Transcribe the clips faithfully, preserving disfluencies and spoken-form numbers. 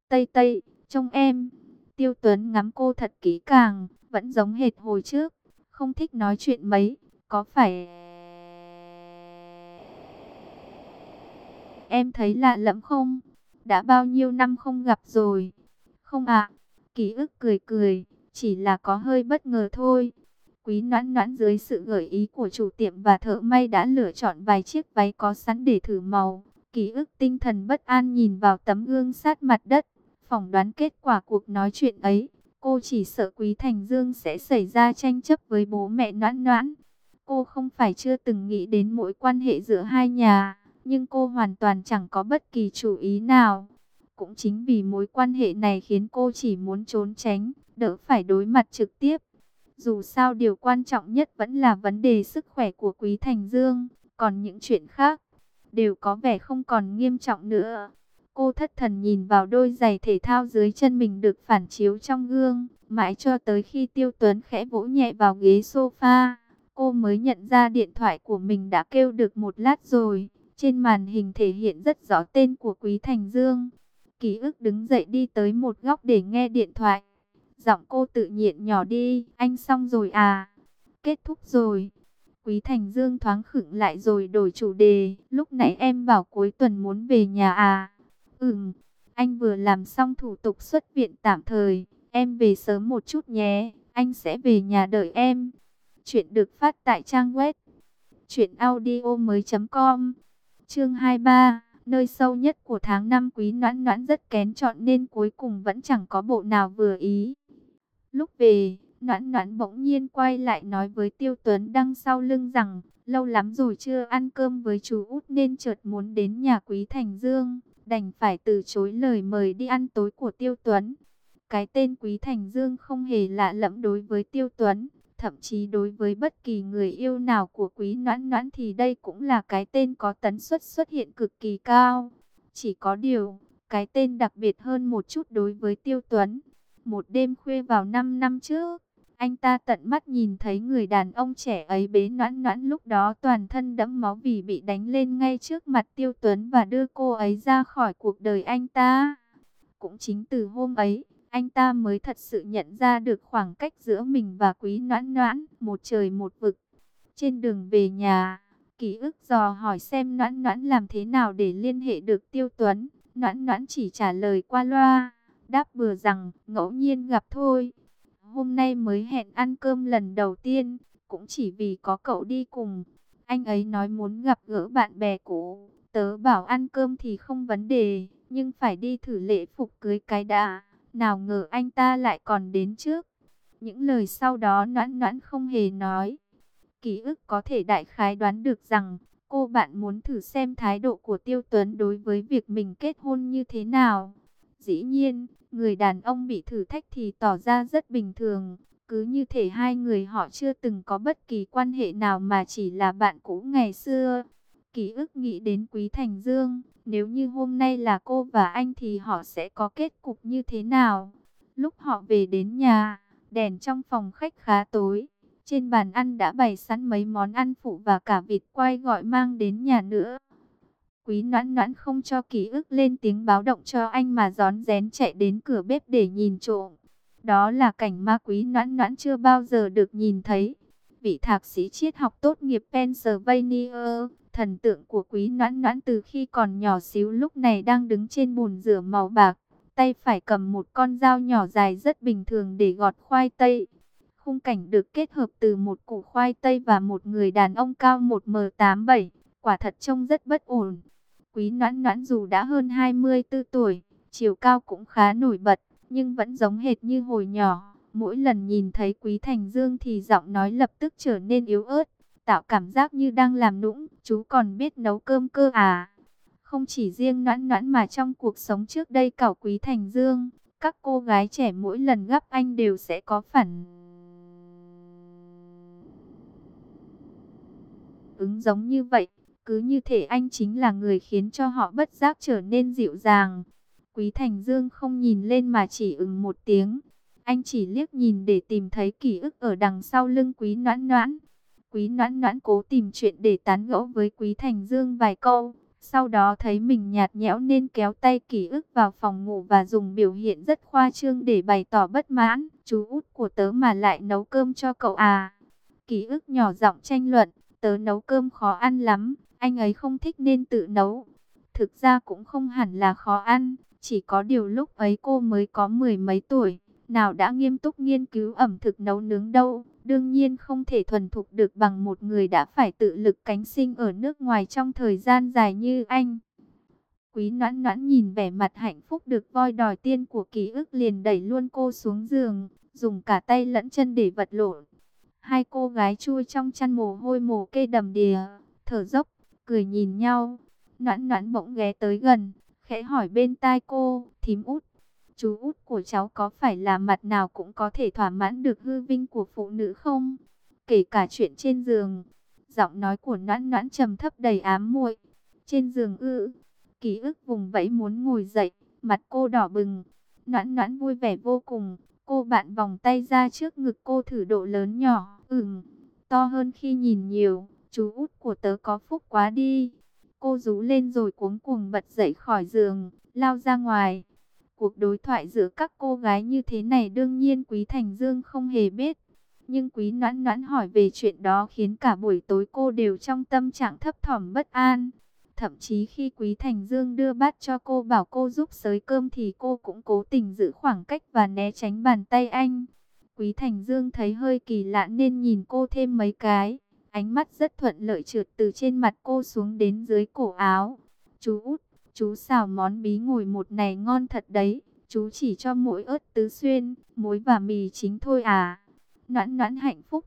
Tây Tây, trông em. Tiêu Tuấn ngắm cô thật kỹ càng, vẫn giống hệt hồi trước, không thích nói chuyện mấy, có phải em thấy lạ lẫm không? Đã bao nhiêu năm không gặp rồi. Không ạ, ký ức cười cười, chỉ là có hơi bất ngờ thôi. Quý Noãn Noãn dưới sự gợi ý của chủ tiệm và thợ may đã lựa chọn vài chiếc váy có sẵn để thử màu. Ký ức tinh thần bất an nhìn vào tấm gương sát mặt đất, phỏng đoán kết quả cuộc nói chuyện ấy. Cô chỉ sợ Quý Thành Dương sẽ xảy ra tranh chấp với bố mẹ Noãn Noãn. Cô không phải chưa từng nghĩ đến mối quan hệ giữa hai nhà, nhưng cô hoàn toàn chẳng có bất kỳ chủ ý nào. Cũng chính vì mối quan hệ này khiến cô chỉ muốn trốn tránh, đỡ phải đối mặt trực tiếp. Dù sao điều quan trọng nhất vẫn là vấn đề sức khỏe của Quý Thành Dương, còn những chuyện khác đều có vẻ không còn nghiêm trọng nữa. Cô thất thần nhìn vào đôi giày thể thao dưới chân mình được phản chiếu trong gương, mãi cho tới khi Tiêu Tuấn khẽ vỗ nhẹ vào ghế sofa, cô mới nhận ra điện thoại của mình đã kêu được một lát rồi. Trên màn hình thể hiện rất rõ tên của Quý Thành Dương. Ký ức đứng dậy đi tới một góc để nghe điện thoại. Giọng cô tự nhiên nhỏ đi, anh xong rồi à? Kết thúc rồi. Quý Thành Dương thoáng khựng lại rồi đổi chủ đề. Lúc nãy em bảo cuối tuần muốn về nhà à? Ừm, anh vừa làm xong thủ tục xuất viện tạm thời. Em về sớm một chút nhé, anh sẽ về nhà đợi em. Chuyện được phát tại trang web truyện audio mới chấm com. Chương hai mươi ba, nơi sâu nhất của tháng năm. Quý Noãn Noãn rất kén chọn nên cuối cùng vẫn chẳng có bộ nào vừa ý. Lúc về, Noãn Noãn bỗng nhiên quay lại nói với Tiêu Tuấn đằng sau lưng rằng, lâu lắm rồi chưa ăn cơm với chú út nên chợt muốn đến nhà Quý Thành Dương, đành phải từ chối lời mời đi ăn tối của Tiêu Tuấn. Cái tên Quý Thành Dương không hề lạ lẫm đối với Tiêu Tuấn, thậm chí đối với bất kỳ người yêu nào của Quý Noãn Noãn thì đây cũng là cái tên có tần suất xuất hiện cực kỳ cao. Chỉ có điều, cái tên đặc biệt hơn một chút đối với Tiêu Tuấn. Một đêm khuya vào năm năm trước, anh ta tận mắt nhìn thấy người đàn ông trẻ ấy bế Noãn Noãn lúc đó toàn thân đẫm máu vì bị đánh lên ngay trước mặt Tiêu Tuấn và đưa cô ấy ra khỏi cuộc đời anh ta. Cũng chính từ hôm ấy, anh ta mới thật sự nhận ra được khoảng cách giữa mình và Quý Noãn Noãn, một trời một vực. Trên đường về nhà, ký ức dò hỏi xem Noãn Noãn làm thế nào để liên hệ được Tiêu Tuấn. Noãn Noãn chỉ trả lời qua loa, đáp bừa rằng ngẫu nhiên gặp thôi. Hôm nay mới hẹn ăn cơm lần đầu tiên, cũng chỉ vì có cậu đi cùng. Anh ấy nói muốn gặp gỡ bạn bè cũ, tớ bảo ăn cơm thì không vấn đề, nhưng phải đi thử lễ phục cưới cái đã. Nào ngờ anh ta lại còn đến trước. Những lời sau đó Noãn Noãn không hề nói. Ký ức có thể đại khái đoán được rằng cô bạn muốn thử xem thái độ của Tiêu Tuấn đối với việc mình kết hôn như thế nào. Dĩ nhiên, người đàn ông bị thử thách thì tỏ ra rất bình thường. Cứ như thể hai người họ chưa từng có bất kỳ quan hệ nào mà chỉ là bạn cũ ngày xưa. Ký ức nghĩ đến Quý Thành Dương. Nếu như hôm nay là cô và anh thì họ sẽ có kết cục như thế nào? Lúc họ về đến nhà, đèn trong phòng khách khá tối. Trên bàn ăn đã bày sẵn mấy món ăn phụ và cả vịt quay gọi mang đến nhà nữa. Quý Noãn Noãn không cho ký ức lên tiếng báo động cho anh mà rón rén chạy đến cửa bếp để nhìn trộm. Đó là cảnh mà Quý Noãn Noãn chưa bao giờ được nhìn thấy. Vị thạc sĩ triết học tốt nghiệp Pennsylvania, thần tượng của Quý Noãn Noãn từ khi còn nhỏ xíu lúc này đang đứng trên bồn rửa màu bạc, tay phải cầm một con dao nhỏ dài rất bình thường để gọt khoai tây. Khung cảnh được kết hợp từ một củ khoai tây và một người đàn ông cao một mét tám mươi bảy, quả thật trông rất bất ổn. Quý Noãn Noãn dù đã hơn hai mươi tư tuổi, chiều cao cũng khá nổi bật, nhưng vẫn giống hệt như hồi nhỏ. Mỗi lần nhìn thấy Quý Thành Dương thì giọng nói lập tức trở nên yếu ớt, tạo cảm giác như đang làm nũng. Chú còn biết nấu cơm cơ à? Không chỉ riêng Noãn Noãn mà trong cuộc sống trước đây cảo Quý Thành Dương, các cô gái trẻ mỗi lần gặp anh đều sẽ có phản ứng giống như vậy. Cứ như thể anh chính là người khiến cho họ bất giác trở nên dịu dàng. Quý Thành Dương không nhìn lên mà chỉ ừm một tiếng. Anh chỉ liếc nhìn để tìm thấy ký ức ở đằng sau lưng Quý Noãn Noãn. Quý Noãn Noãn cố tìm chuyện để tán gẫu với Quý Thành Dương vài câu. Sau đó thấy mình nhạt nhẽo nên kéo tay Ký ức vào phòng ngủ và dùng biểu hiện rất khoa trương để bày tỏ bất mãn. Chú út của tớ mà lại nấu cơm cho cậu à? Ký ức nhỏ giọng tranh luận, tớ nấu cơm khó ăn lắm, anh ấy không thích nên tự nấu. Thực ra cũng không hẳn là khó ăn, chỉ có điều lúc ấy cô mới có mười mấy tuổi, nào đã nghiêm túc nghiên cứu ẩm thực nấu nướng đâu. Đương nhiên không thể thuần thục được bằng một người đã phải tự lực cánh sinh ở nước ngoài trong thời gian dài như anh. Quý Noãn Noãn nhìn vẻ mặt hạnh phúc được voi đòi tiên của Ký ức liền đẩy luôn cô xuống giường, dùng cả tay lẫn chân để vật lộn. Hai cô gái chui trong chăn mồ hôi mồ kê đầm đìa, thở dốc, cười nhìn nhau. Noãn Noãn bỗng ghé tới gần, khẽ hỏi bên tai cô, thím út, chú út của cháu có phải là mặt nào cũng có thể thỏa mãn được hư vinh của phụ nữ không? Kể cả chuyện trên giường. Giọng nói của Noãn Noãn trầm thấp đầy ám muội. Trên giường ư? Ký ức vùng vẫy muốn ngồi dậy, mặt cô đỏ bừng. Noãn Noãn vui vẻ vô cùng. Cô bạn vòng tay ra trước ngực cô thử độ lớn nhỏ. Ừm, to hơn khi nhìn nhiều. Chú út của tớ có phúc quá đi. Cô rú lên rồi cuống cuồng bật dậy khỏi giường, lao ra ngoài. Cuộc đối thoại giữa các cô gái như thế này đương nhiên Quý Thành Dương không hề biết. Nhưng Quý Noãn Noãn hỏi về chuyện đó khiến cả buổi tối cô đều trong tâm trạng thấp thỏm bất an. Thậm chí khi Quý Thành Dương đưa bát cho cô bảo cô giúp xới cơm thì cô cũng cố tình giữ khoảng cách và né tránh bàn tay anh. Quý Thành Dương thấy hơi kỳ lạ nên nhìn cô thêm mấy cái. Ánh mắt rất thuận lợi trượt từ trên mặt cô xuống đến dưới cổ áo. Chú út, chú xào món bí ngồi một này ngon thật đấy. Chú chỉ cho mỗi ớt tứ xuyên, muối và mì chính thôi à. Noãn Noãn hạnh phúc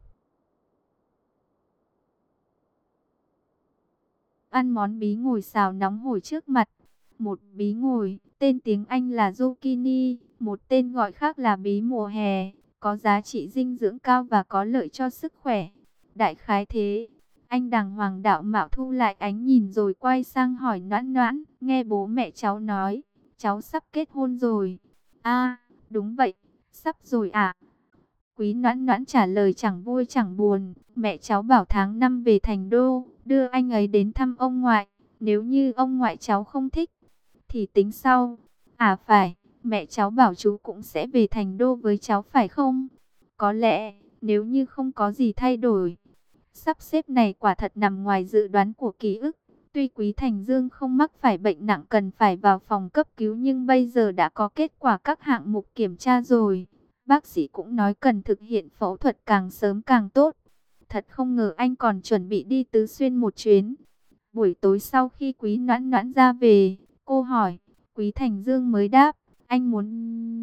ăn món bí ngồi xào nóng hổi trước mặt. Một bí ngồi, tên tiếng Anh là zucchini, một tên gọi khác là bí mùa hè, có giá trị dinh dưỡng cao và có lợi cho sức khỏe. Đại khái thế. Anh đàng hoàng đạo mạo thu lại ánh nhìn rồi quay sang hỏi Noãn Noãn, nghe bố mẹ cháu nói, cháu sắp kết hôn rồi. À, đúng vậy, sắp rồi ạ. Quý Noãn Noãn trả lời chẳng vui chẳng buồn, mẹ cháu bảo tháng năm về Thành Đô, đưa anh ấy đến thăm ông ngoại, nếu như ông ngoại cháu không thích, thì tính sau. À phải, mẹ cháu bảo chú cũng sẽ về Thành Đô với cháu phải không? Có lẽ, nếu như không có gì thay đổi. Sắp xếp này quả thật nằm ngoài dự đoán của Ký ức. Tuy Quý Thành Dương không mắc phải bệnh nặng cần phải vào phòng cấp cứu nhưng bây giờ đã có kết quả các hạng mục kiểm tra rồi. Bác sĩ cũng nói cần thực hiện phẫu thuật càng sớm càng tốt. Thật không ngờ anh còn chuẩn bị đi Tứ Xuyên một chuyến. Buổi tối sau khi Quý Noãn Noãn ra về, cô hỏi, Quý Thành Dương mới đáp, anh muốn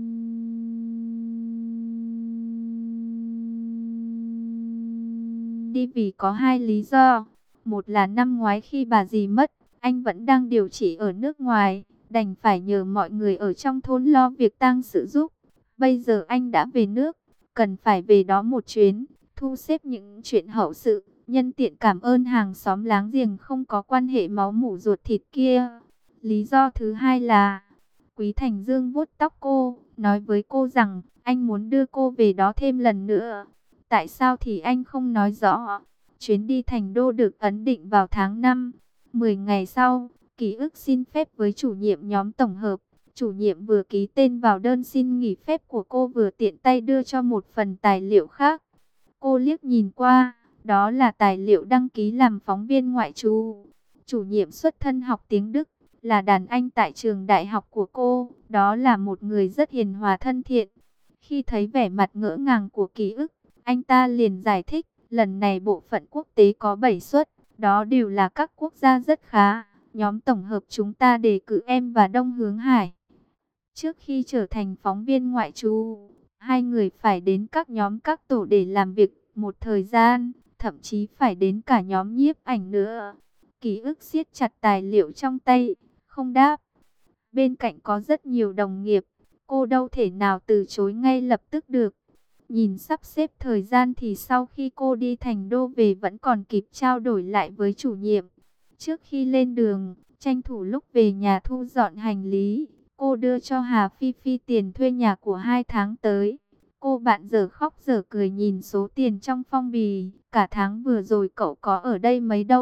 đi vì có hai lý do. Một là năm ngoái khi bà dì mất, anh vẫn đang điều trị ở nước ngoài, đành phải nhờ mọi người ở trong thôn lo việc tang sự giúp. Bây giờ anh đã về nước, cần phải về đó một chuyến, thu xếp những chuyện hậu sự, nhân tiện cảm ơn hàng xóm láng giềng không có quan hệ máu mủ ruột thịt kia. Lý do thứ hai là, Quý Thành Dương vuốt tóc cô, nói với cô rằng anh muốn đưa cô về đó thêm lần nữa. Tại sao thì anh không nói rõ. Chuyến đi Thành Đô được ấn định vào tháng năm. mười ngày sau, Ký ức xin phép với chủ nhiệm nhóm tổng hợp. Chủ nhiệm vừa ký tên vào đơn xin nghỉ phép của cô vừa tiện tay đưa cho một phần tài liệu khác. Cô liếc nhìn qua, đó là tài liệu đăng ký làm phóng viên ngoại trú. Chủ nhiệm xuất thân học tiếng Đức, là đàn anh tại trường đại học của cô. Đó là một người rất hiền hòa thân thiện. Khi thấy vẻ mặt ngỡ ngàng của Ký ức, anh ta liền giải thích, lần này bộ phận quốc tế có bảy suất, đó đều là các quốc gia rất khá. Nhóm tổng hợp chúng ta đề cử em và Đông Hướng Hải. Trước khi trở thành phóng viên ngoại trú, hai người phải đến các nhóm các tổ để làm việc một thời gian, thậm chí phải đến cả nhóm nhiếp ảnh nữa. Ký ức siết chặt tài liệu trong tay, không đáp. Bên cạnh có rất nhiều đồng nghiệp, cô đâu thể nào từ chối ngay lập tức được. Nhìn sắp xếp thời gian thì sau khi cô đi Thành Đô về vẫn còn kịp trao đổi lại với chủ nhiệm. Trước khi lên đường, tranh thủ lúc về nhà thu dọn hành lý, cô đưa cho Hà Phi Phi tiền thuê nhà của hai tháng tới. Cô bạn dở khóc dở cười nhìn số tiền trong phong bì. Cả tháng vừa rồi cậu có ở đây mấy đâu,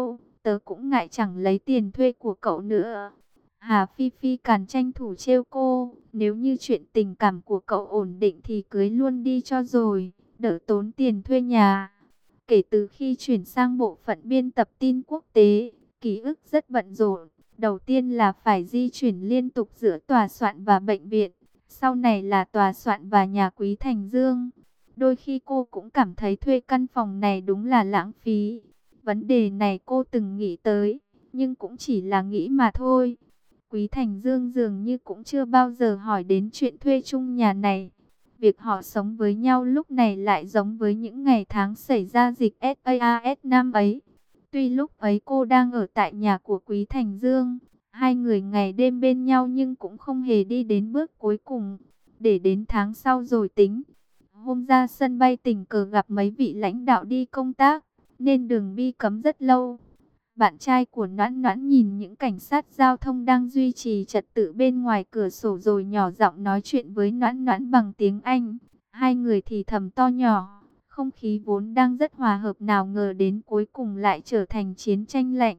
tớ cũng ngại chẳng lấy tiền thuê của cậu nữa. Hà Phi Phi càn tranh thủ trêu cô, nếu như chuyện tình cảm của cậu ổn định thì cưới luôn đi cho rồi, đỡ tốn tiền thuê nhà. Kể từ khi chuyển sang bộ phận biên tập tin quốc tế, ký ức rất bận rộn. Đầu tiên là phải di chuyển liên tục giữa tòa soạn và bệnh viện, sau này là tòa soạn và nhà Quý Thành Dương. Đôi khi cô cũng cảm thấy thuê căn phòng này đúng là lãng phí. Vấn đề này cô từng nghĩ tới, nhưng cũng chỉ là nghĩ mà thôi. Quý Thành Dương dường như cũng chưa bao giờ hỏi đến chuyện thuê chung nhà này. Việc họ sống với nhau lúc này lại giống với những ngày tháng xảy ra dịch SARS năm ấy. Tuy lúc ấy cô đang ở tại nhà của Quý Thành Dương, hai người ngày đêm bên nhau nhưng cũng không hề đi đến bước cuối cùng, để đến tháng sau rồi tính. Hôm ra sân bay tình cờ gặp mấy vị lãnh đạo đi công tác, nên đường bi cấm rất lâu. Bạn trai của Noãn Noãn nhìn những cảnh sát giao thông đang duy trì trật tự bên ngoài cửa sổ rồi nhỏ giọng nói chuyện với Noãn Noãn bằng tiếng Anh. Hai người thì thầm to nhỏ, không khí vốn đang rất hòa hợp nào ngờ đến cuối cùng lại trở thành chiến tranh lạnh.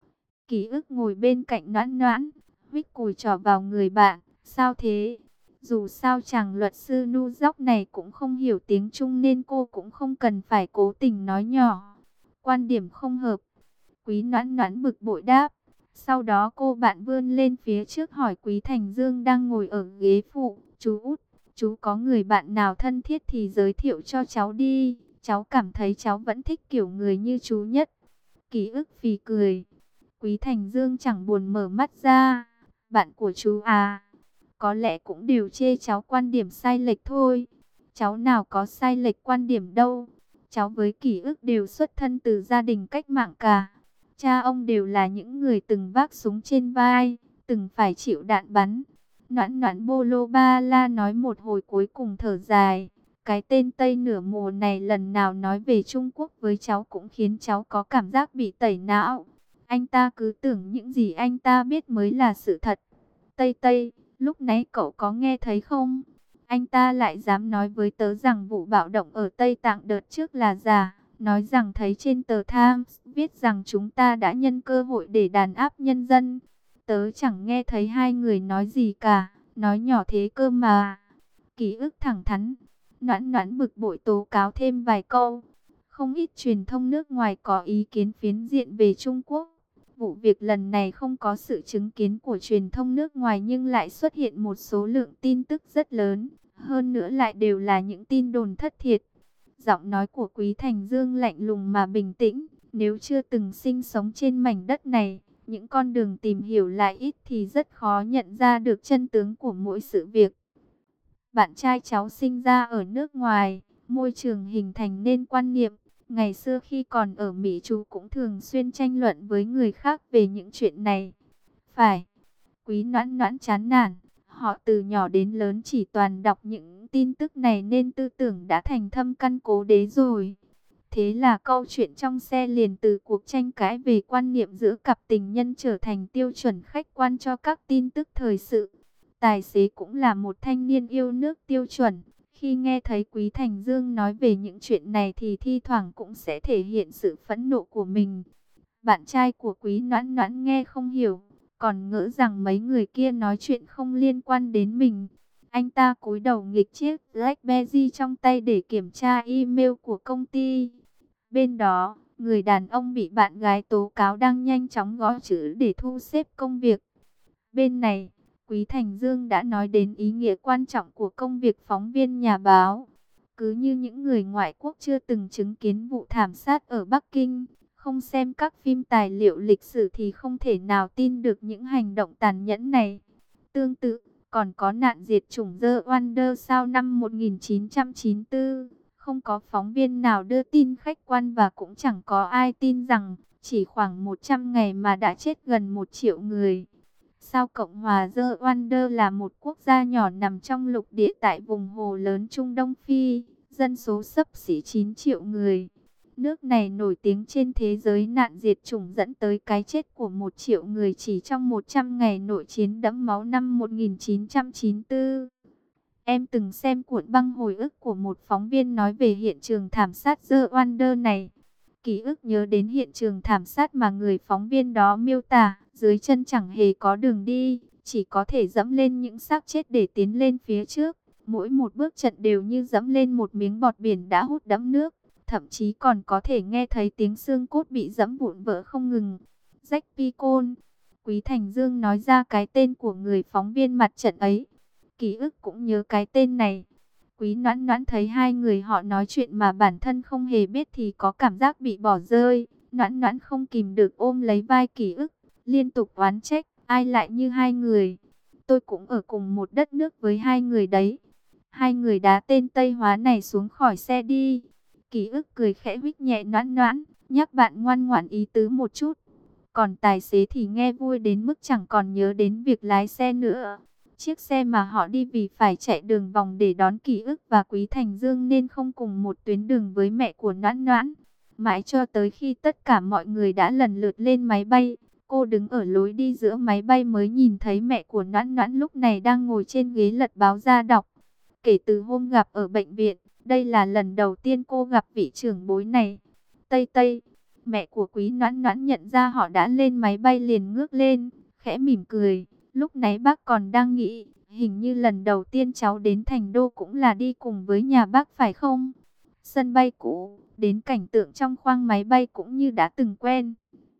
Ký ức ngồi bên cạnh Noãn Noãn, huých cùi trỏ vào người bạn, sao thế? Dù sao chàng luật sư nu dóc này cũng không hiểu tiếng Trung nên cô cũng không cần phải cố tình nói nhỏ. Quan điểm không hợp. Quý Noãn Noãn bực bội đáp. Sau đó cô bạn vươn lên phía trước hỏi Quý Thành Dương đang ngồi ở ghế phụ. Chú Út, chú có người bạn nào thân thiết thì giới thiệu cho cháu đi. Cháu cảm thấy cháu vẫn thích kiểu người như chú nhất. Ký ức phì cười. Quý Thành Dương chẳng buồn mở mắt ra. Bạn của chú à? Có lẽ cũng đều chê cháu quan điểm sai lệch thôi. Cháu nào có sai lệch quan điểm đâu. Cháu với Kỷ ức đều xuất thân từ gia đình cách mạng cả. Cha ông đều là những người từng vác súng trên vai, từng phải chịu đạn bắn. Noãn Noãn bô lô ba la nói một hồi cuối cùng thở dài. Cái tên Tây nửa mùa này lần nào nói về Trung Quốc với cháu cũng khiến cháu có cảm giác bị tẩy não. Anh ta cứ tưởng những gì anh ta biết mới là sự thật. Tây Tây, lúc nãy cậu có nghe thấy không? Anh ta lại dám nói với tớ rằng vụ bạo động ở Tây Tạng đợt trước là giả. Nói rằng thấy trên tờ Times viết rằng chúng ta đã nhân cơ hội để đàn áp nhân dân. Tớ chẳng nghe thấy hai người nói gì cả, nói nhỏ thế cơ mà. Ký ức thẳng thắn, Noãn Noãn bực bội tố cáo thêm vài câu. Không ít truyền thông nước ngoài có ý kiến phiến diện về Trung Quốc. Vụ việc lần này không có sự chứng kiến của truyền thông nước ngoài nhưng lại xuất hiện một số lượng tin tức rất lớn. Hơn nữa lại đều là những tin đồn thất thiệt. Giọng nói của Quý Thành Dương lạnh lùng mà bình tĩnh. Nếu chưa từng sinh sống trên mảnh đất này, những con đường tìm hiểu lại ít thì rất khó nhận ra được chân tướng của mỗi sự việc. Bạn trai cháu sinh ra ở nước ngoài, môi trường hình thành nên quan niệm. Ngày xưa khi còn ở Mỹ chú cũng thường xuyên tranh luận với người khác về những chuyện này. Phải, Quý Noãn Noãn chán nản. Họ từ nhỏ đến lớn chỉ toàn đọc những tin tức này nên tư tưởng đã thành thâm căn cố đế rồi. Thế là câu chuyện trong xe liền từ cuộc tranh cãi về quan niệm giữa cặp tình nhân trở thành tiêu chuẩn khách quan cho các tin tức thời sự. Tài xế cũng là một thanh niên yêu nước tiêu chuẩn. Khi nghe thấy Quý Thành Dương nói về những chuyện này thì thi thoảng cũng sẽ thể hiện sự phẫn nộ của mình. Bạn trai của Quý Noãn Noãn nghe không hiểu, còn ngỡ rằng mấy người kia nói chuyện không liên quan đến mình. Anh ta cúi đầu nghịch chiếc BlackBerry trong tay để kiểm tra email của công ty. Bên đó, người đàn ông bị bạn gái tố cáo đang nhanh chóng gõ chữ để thu xếp công việc. Bên này, Quý Thành Dương đã nói đến ý nghĩa quan trọng của công việc phóng viên nhà báo. Cứ như những người ngoại quốc chưa từng chứng kiến vụ thảm sát ở Bắc Kinh, không xem các phim tài liệu lịch sử thì không thể nào tin được những hành động tàn nhẫn này. Tương tự, còn có nạn diệt chủng The Wonder sau năm một nghìn chín trăm chín mươi tư. Không có phóng viên nào đưa tin khách quan và cũng chẳng có ai tin rằng chỉ khoảng một trăm ngày mà đã chết gần một triệu người. Sao Cộng hòa The Wonder là một quốc gia nhỏ nằm trong lục địa tại vùng hồ lớn Trung Đông Phi, dân số xấp xỉ chín triệu người. Nước này nổi tiếng trên thế giới nạn diệt chủng dẫn tới cái chết của một triệu người chỉ trong một trăm ngày nội chiến đẫm máu năm một nghìn chín trăm chín mươi tư. Em từng xem cuộn băng hồi ức của một phóng viên nói về hiện trường thảm sát The Wonder này. Ký ức nhớ đến hiện trường thảm sát mà người phóng viên đó miêu tả, dưới chân chẳng hề có đường đi, chỉ có thể dẫm lên những xác chết để tiến lên phía trước. Mỗi một bước trận đều như dẫm lên một miếng bọt biển đã hút đẫm nước, thậm chí còn có thể nghe thấy tiếng xương cốt bị dẫm vụn vỡ không ngừng. Jack Picon, Quý Thành Dương nói ra cái tên của người phóng viên mặt trận ấy. Ký ức cũng nhớ cái tên này. Quý Noãn Noãn thấy hai người họ nói chuyện mà bản thân không hề biết thì có cảm giác bị bỏ rơi. Noãn Noãn không kìm được ôm lấy vai Ký ức, liên tục oán trách, ai lại như hai người. Tôi cũng ở cùng một đất nước với hai người đấy. Hai người đá tên Tây Hóa này xuống khỏi xe đi. Ký ức cười khẽ huých nhẹ Noãn Noãn, nhắc bạn ngoan ngoãn ý tứ một chút. Còn tài xế thì nghe vui đến mức chẳng còn nhớ đến việc lái xe nữa. Chiếc xe mà họ đi vì phải chạy đường vòng để đón Ký ức và Quý Thành Dương nên không cùng một tuyến đường với mẹ của Noãn Noãn. Mãi cho tới khi tất cả mọi người đã lần lượt lên máy bay, cô đứng ở lối đi giữa máy bay mới nhìn thấy mẹ của Noãn Noãn lúc này đang ngồi trên ghế lật báo ra đọc. Kể từ hôm gặp ở bệnh viện, đây là lần đầu tiên cô gặp vị trưởng bối này. Tây Tây, mẹ của Quý Noãn Noãn nhận ra họ đã lên máy bay liền ngước lên, khẽ mỉm cười. Lúc nãy bác còn đang nghĩ, hình như lần đầu tiên cháu đến Thành Đô cũng là đi cùng với nhà bác phải không? Sân bay cũ, đến cảnh tượng trong khoang máy bay cũng như đã từng quen.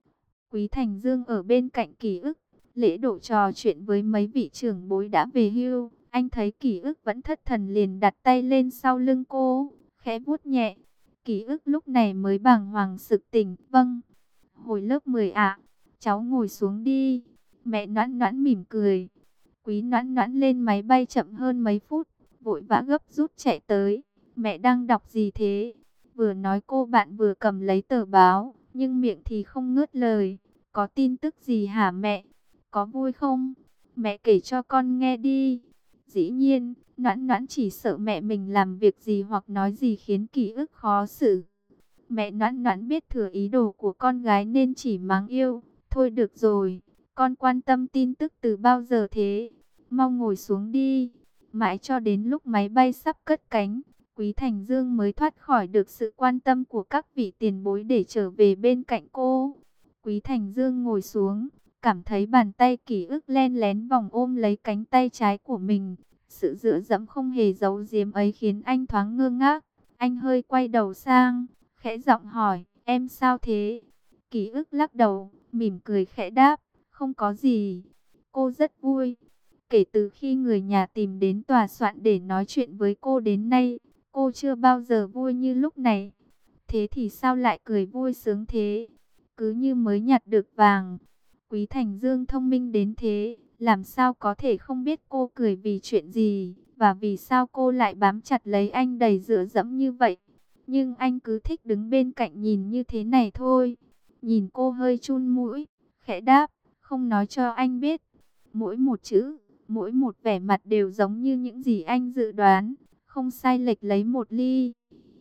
Quý Thành Dương ở bên cạnh Ký ức, lễ độ trò chuyện với mấy vị trưởng bối đã về hưu. Anh thấy Ký ức vẫn thất thần liền đặt tay lên sau lưng cô, khẽ vuốt nhẹ. Ký ức lúc này mới bàng hoàng sực tỉnh. Vâng, hồi lớp mười ạ, cháu ngồi xuống đi. Mẹ Noãn Noãn mỉm cười. Quý Noãn Noãn lên máy bay chậm hơn mấy phút, vội vã gấp rút chạy tới. Mẹ đang đọc gì thế? Vừa nói cô bạn vừa cầm lấy tờ báo, nhưng miệng thì không ngớt lời. Có tin tức gì hả mẹ? Có vui không? Mẹ kể cho con nghe đi. Dĩ nhiên, Noãn Noãn chỉ sợ mẹ mình làm việc gì hoặc nói gì khiến Ký ức khó xử. Mẹ Noãn Noãn biết thừa ý đồ của con gái nên chỉ mắng yêu. Thôi được rồi, con quan tâm tin tức từ bao giờ thế? Mau ngồi xuống đi. Mãi cho đến lúc máy bay sắp cất cánh, Quý Thành Dương mới thoát khỏi được sự quan tâm của các vị tiền bối để trở về bên cạnh cô. Quý Thành Dương ngồi xuống, cảm thấy bàn tay Ký ức len lén vòng ôm lấy cánh tay trái của mình. Sự dựa dẫm không hề giấu giếm ấy khiến anh thoáng ngơ ngác. Anh hơi quay đầu sang, khẽ giọng hỏi, em sao thế? Ký ức lắc đầu, mỉm cười khẽ đáp, không có gì. Cô rất vui. Kể từ khi người nhà tìm đến tòa soạn để nói chuyện với cô đến nay, cô chưa bao giờ vui như lúc này. Thế thì sao lại cười vui sướng thế? Cứ như mới nhặt được vàng. Quý Thành Dương thông minh đến thế, làm sao có thể không biết cô cười vì chuyện gì, và vì sao cô lại bám chặt lấy anh đầy dựa dẫm như vậy. Nhưng anh cứ thích đứng bên cạnh nhìn như thế này thôi. Nhìn cô hơi chun mũi, khẽ đáp, không nói cho anh biết. Mỗi một chữ, mỗi một vẻ mặt đều giống như những gì anh dự đoán, không sai lệch lấy một ly.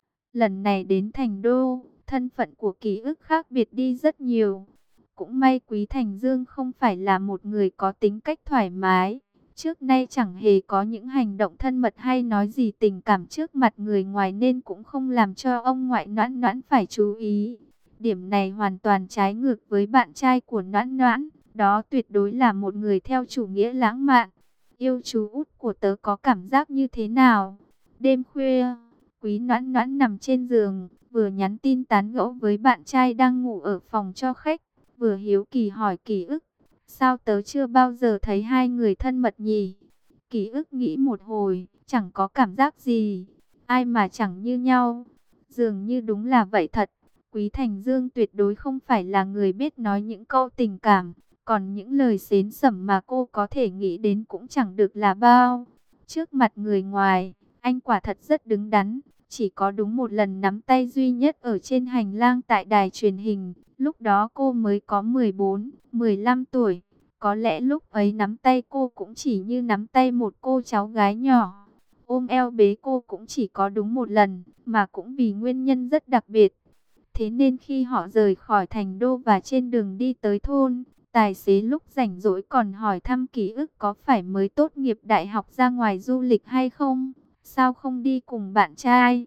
Lần này đến Thành Đô, thân phận của Ký ức khác biệt đi rất nhiều. Cũng may Quý Thành Dương không phải là một người có tính cách thoải mái. Trước nay chẳng hề có những hành động thân mật hay nói gì tình cảm trước mặt người ngoài nên cũng không làm cho ông ngoại Noãn Noãn phải chú ý. Điểm này hoàn toàn trái ngược với bạn trai của Noãn Noãn. Đó tuyệt đối là một người theo chủ nghĩa lãng mạn. Yêu chú út của tớ có cảm giác như thế nào? Đêm khuya, Quý Noãn Noãn nằm trên giường, vừa nhắn tin tán gẫu với bạn trai đang ngủ ở phòng cho khách, vừa hiếu kỳ hỏi Ký ức, sao tớ chưa bao giờ thấy hai người thân mật nhỉ? Ký ức nghĩ một hồi, chẳng có cảm giác gì, ai mà chẳng như nhau. Dường như đúng là vậy thật, Quý Thành Dương tuyệt đối không phải là người biết nói những câu tình cảm, còn những lời xến xẩm mà cô có thể nghĩ đến cũng chẳng được là bao. Trước mặt người ngoài, anh quả thật rất đứng đắn. Chỉ có đúng một lần nắm tay duy nhất ở trên hành lang tại đài truyền hình. Lúc đó cô mới có mười bốn, mười lăm tuổi. Có lẽ lúc ấy nắm tay cô cũng chỉ như nắm tay một cô cháu gái nhỏ. Ôm eo bế cô cũng chỉ có đúng một lần, mà cũng vì nguyên nhân rất đặc biệt. Thế nên khi họ rời khỏi Thành Đô và trên đường đi tới thôn, tài xế lúc rảnh rỗi còn hỏi thăm Ký ức có phải mới tốt nghiệp đại học ra ngoài du lịch hay không? Sao không đi cùng bạn trai?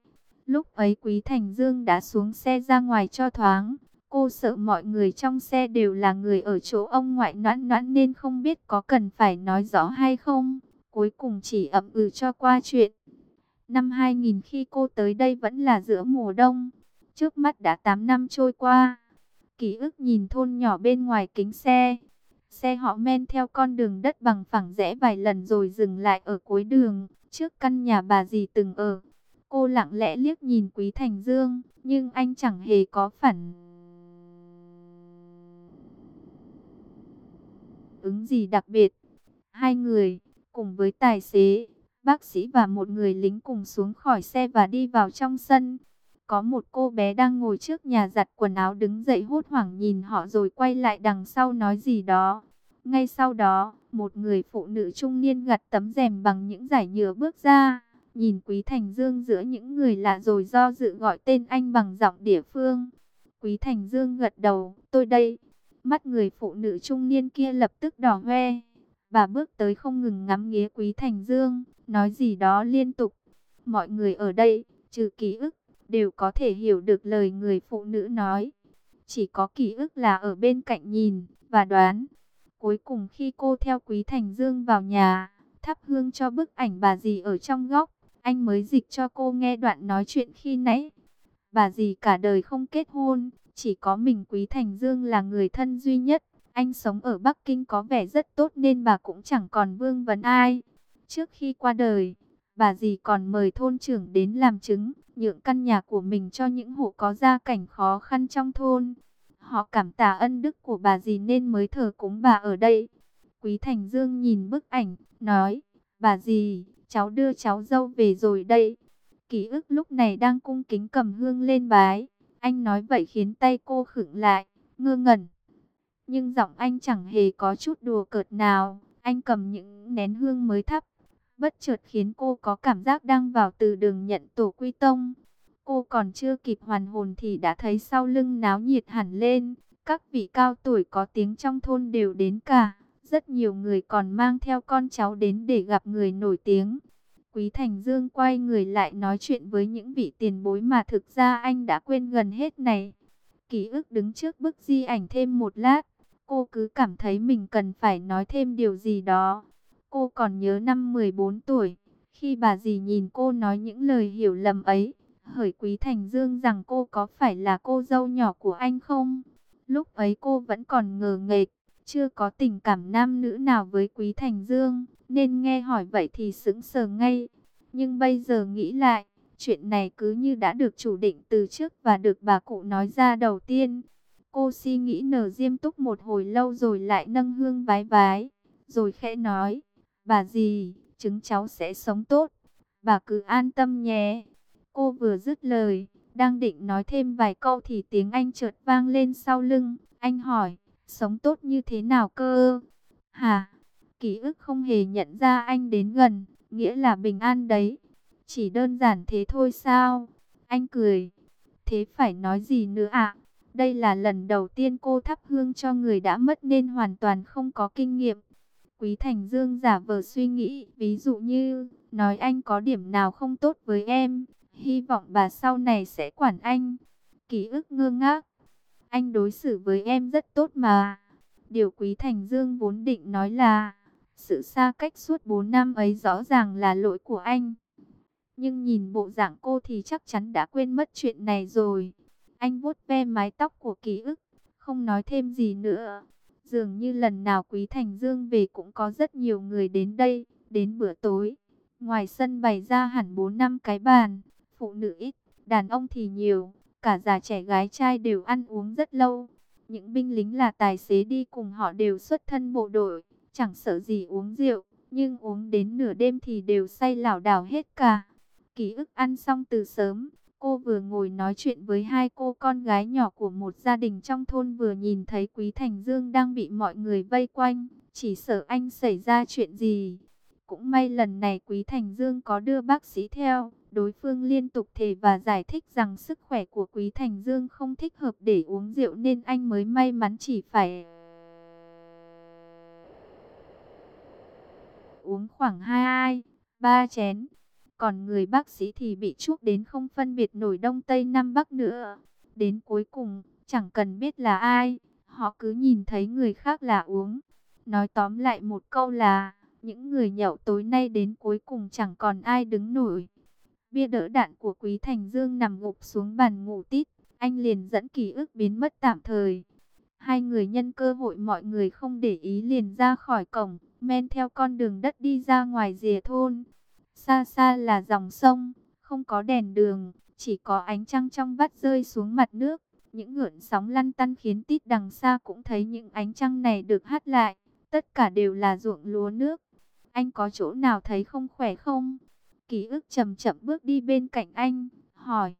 Lúc ấy Quý Thành Dương đã xuống xe ra ngoài cho thoáng. Cô sợ mọi người trong xe đều là người ở chỗ ông ngoại Noãn Noãn nên không biết có cần phải nói rõ hay không. Cuối cùng chỉ ậm ừ cho qua chuyện. Năm hai nghìn khi cô tới đây vẫn là giữa mùa đông. Trước mắt đã tám năm trôi qua. Ký ức nhìn thôn nhỏ bên ngoài kính xe. Xe họ men theo con đường đất bằng phẳng rẽ vài lần rồi dừng lại ở cuối đường, trước căn nhà bà dì từng ở. Cô lặng lẽ liếc nhìn Quý Thành Dương, nhưng anh chẳng hề có phản ứng gì đặc biệt. Hai người, cùng với tài xế, bác sĩ và một người lính cùng xuống khỏi xe và đi vào trong sân. Có một cô bé đang ngồi trước nhà giặt quần áo đứng dậy hốt hoảng nhìn họ rồi quay lại đằng sau nói gì đó. Ngay sau đó, một người phụ nữ trung niên gặt tấm rèm bằng những dải nhựa bước ra, nhìn Quý Thành Dương giữa những người lạ rồi do dự gọi tên anh bằng giọng địa phương. Quý Thành Dương gật đầu, tôi đây. Mắt người phụ nữ trung niên kia lập tức đỏ hoe. Bà bước tới không ngừng ngắm nghía Quý Thành Dương, nói gì đó liên tục. Mọi người ở đây, trừ ký ức, đều có thể hiểu được lời người phụ nữ nói. Chỉ có ký ức là ở bên cạnh nhìn và đoán. Cuối cùng khi cô theo Quý Thành Dương vào nhà, thắp hương cho bức ảnh bà dì ở trong góc, anh mới dịch cho cô nghe đoạn nói chuyện khi nãy. Bà dì cả đời không kết hôn, chỉ có mình Quý Thành Dương là người thân duy nhất. Anh sống ở Bắc Kinh có vẻ rất tốt nên bà cũng chẳng còn vương vấn ai. Trước khi qua đời, bà dì còn mời thôn trưởng đến làm chứng, nhượng căn nhà của mình cho những hộ có gia cảnh khó khăn trong thôn. Họ cảm tạ ân đức của bà dì nên mới thờ cúng bà ở đây. Quý Thành Dương nhìn bức ảnh, nói, bà dì, cháu đưa cháu dâu về rồi đây. Ký ức lúc này đang cung kính cầm hương lên bái. Anh nói vậy khiến tay cô khựng lại, ngơ ngẩn. Nhưng giọng anh chẳng hề có chút đùa cợt nào. Anh cầm những nén hương mới thắp, bất chợt khiến cô có cảm giác đang vào từ đường nhận tổ quy tông. Cô còn chưa kịp hoàn hồn thì đã thấy sau lưng náo nhiệt hẳn lên. Các vị cao tuổi có tiếng trong thôn đều đến cả. Rất nhiều người còn mang theo con cháu đến để gặp người nổi tiếng. Quý Thành Dương quay người lại nói chuyện với những vị tiền bối mà thực ra anh đã quên gần hết này. Ký ức đứng trước bức di ảnh thêm một lát. Cô cứ cảm thấy mình cần phải nói thêm điều gì đó. Cô còn nhớ năm mười bốn tuổi, khi bà dì nhìn cô nói những lời hiểu lầm ấy, hỏi Quý Thành Dương rằng cô có phải là cô dâu nhỏ của anh không? Lúc ấy cô vẫn còn ngờ nghệch, chưa có tình cảm nam nữ nào với Quý Thành Dương, nên nghe hỏi vậy thì sững sờ ngay. Nhưng bây giờ nghĩ lại, chuyện này cứ như đã được chủ định từ trước và được bà cụ nói ra đầu tiên. Cô suy nghĩ nở diêm túc một hồi lâu rồi lại nâng hương vái vái, rồi khẽ nói, bà dì, chứng cháu sẽ sống tốt, bà cứ an tâm nhé. Cô vừa dứt lời, đang định nói thêm vài câu thì tiếng anh chợt vang lên sau lưng. Anh hỏi, sống tốt như thế nào cơ? Hả? Ký ức không hề nhận ra anh đến gần, nghĩa là bình an đấy. Chỉ đơn giản thế thôi sao? Anh cười. Thế phải nói gì nữa ạ? Đây là lần đầu tiên cô thắp hương cho người đã mất nên hoàn toàn không có kinh nghiệm. Quý Thành Dương giả vờ suy nghĩ, ví dụ như, nói anh có điểm nào không tốt với em, hy vọng bà sau này sẽ quản anh. Ký ức ngơ ngác, anh đối xử với em rất tốt mà. Điều Quý Thành Dương vốn định nói là, sự xa cách suốt bốn năm ấy rõ ràng là lỗi của anh. Nhưng nhìn bộ dạng cô thì chắc chắn đã quên mất chuyện này rồi. Anh vuốt ve mái tóc của ký ức, không nói thêm gì nữa. Dường như lần nào Quý Thành Dương về cũng có rất nhiều người đến đây. Đến bữa tối, ngoài sân bày ra hẳn bốn năm cái bàn. Phụ nữ ít, đàn ông thì nhiều. Cả già trẻ gái trai đều ăn uống rất lâu. Những binh lính là tài xế đi cùng họ đều xuất thân bộ đội, chẳng sợ gì uống rượu. Nhưng uống đến nửa đêm thì đều say lảo đảo hết cả. Ký ức ăn xong từ sớm. Cô vừa ngồi nói chuyện với hai cô con gái nhỏ của một gia đình trong thôn, vừa nhìn thấy Quý Thành Dương đang bị mọi người vây quanh, chỉ sợ anh xảy ra chuyện gì. Cũng may lần này Quý Thành Dương có đưa bác sĩ theo, đối phương liên tục thề và giải thích rằng sức khỏe của Quý Thành Dương không thích hợp để uống rượu nên anh mới may mắn chỉ phải uống khoảng hai ba chén. Còn người bác sĩ thì bị chuốc đến không phân biệt nổi Đông Tây Nam Bắc nữa. Đến cuối cùng, chẳng cần biết là ai, họ cứ nhìn thấy người khác là uống. Nói tóm lại một câu là, những người nhậu tối nay đến cuối cùng chẳng còn ai đứng nổi. Bia đỡ đạn của Quý Thành Dương nằm gục xuống bàn ngủ tít, anh liền dẫn ký ức biến mất tạm thời. Hai người nhân cơ hội mọi người không để ý liền ra khỏi cổng, men theo con đường đất đi ra ngoài rìa thôn. Xa xa là dòng sông, không có đèn đường, chỉ có ánh trăng trong vắt rơi xuống mặt nước. Những gợn sóng lăn tăn khiến tít đằng xa cũng thấy những ánh trăng này được hắt lại. Tất cả đều là ruộng lúa nước. Anh có chỗ nào thấy không khỏe không? Ký ức chậm chậm bước đi bên cạnh anh, hỏi.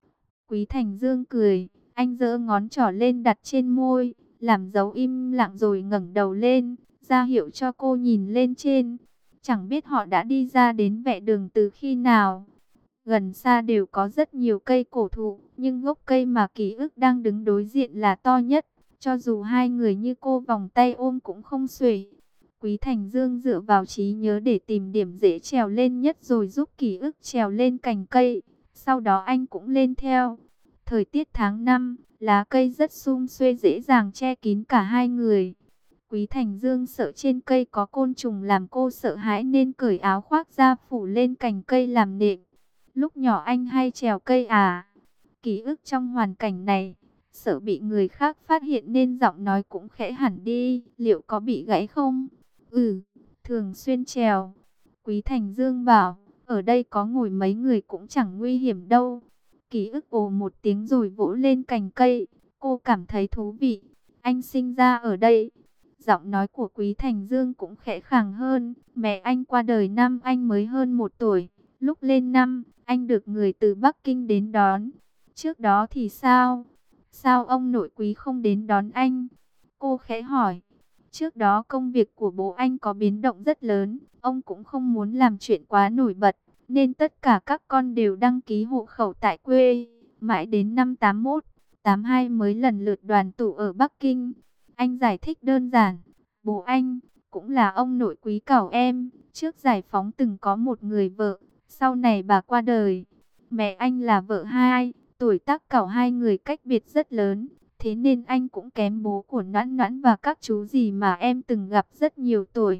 Quý Thành Dương cười, anh giơ ngón trỏ lên đặt trên môi, làm dấu im lặng rồi ngẩng đầu lên, ra hiệu cho cô nhìn lên trên. Chẳng biết họ đã đi ra đến vệ đường từ khi nào. Gần xa đều có rất nhiều cây cổ thụ, nhưng gốc cây mà ký ức đang đứng đối diện là to nhất. Cho dù hai người như cô vòng tay ôm cũng không xuể. Quý Thành Dương dựa vào trí nhớ để tìm điểm dễ trèo lên nhất rồi giúp ký ức trèo lên cành cây. Sau đó anh cũng lên theo. Thời tiết tháng năm, lá cây rất sum xuê dễ dàng che kín cả hai người. Quý Thành Dương sợ trên cây có côn trùng làm cô sợ hãi nên cởi áo khoác ra phủ lên cành cây làm nệm. Lúc nhỏ anh hay trèo cây à? Ký ức trong hoàn cảnh này, sợ bị người khác phát hiện nên giọng nói cũng khẽ hẳn đi. Liệu có bị gãy không? Ừ, thường xuyên trèo. Quý Thành Dương bảo, ở đây có ngồi mấy người cũng chẳng nguy hiểm đâu. Ký ức ồ một tiếng rồi vỗ lên cành cây. Cô cảm thấy thú vị. Anh sinh ra ở đây. Giọng nói của Quý Thành Dương cũng khẽ khàng hơn. Mẹ anh qua đời năm anh mới hơn một tuổi. Lúc lên năm, anh được người từ Bắc Kinh đến đón. Trước đó thì sao? Sao ông nội Quý không đến đón anh? Cô khẽ hỏi. Trước đó công việc của bố anh có biến động rất lớn. Ông cũng không muốn làm chuyện quá nổi bật. Nên tất cả các con đều đăng ký hộ khẩu tại quê. Mãi đến năm tám mốt, tám hai mới lần lượt đoàn tụ ở Bắc Kinh. Anh giải thích đơn giản. Bố anh, cũng là ông nội Quý cảo em. Trước giải phóng từng có một người vợ. Sau này bà qua đời. Mẹ anh là vợ hai. Tuổi tác cảo hai người cách biệt rất lớn. Thế nên anh cũng kém bố của Noãn Noãn và các chú gì mà em từng gặp rất nhiều tuổi.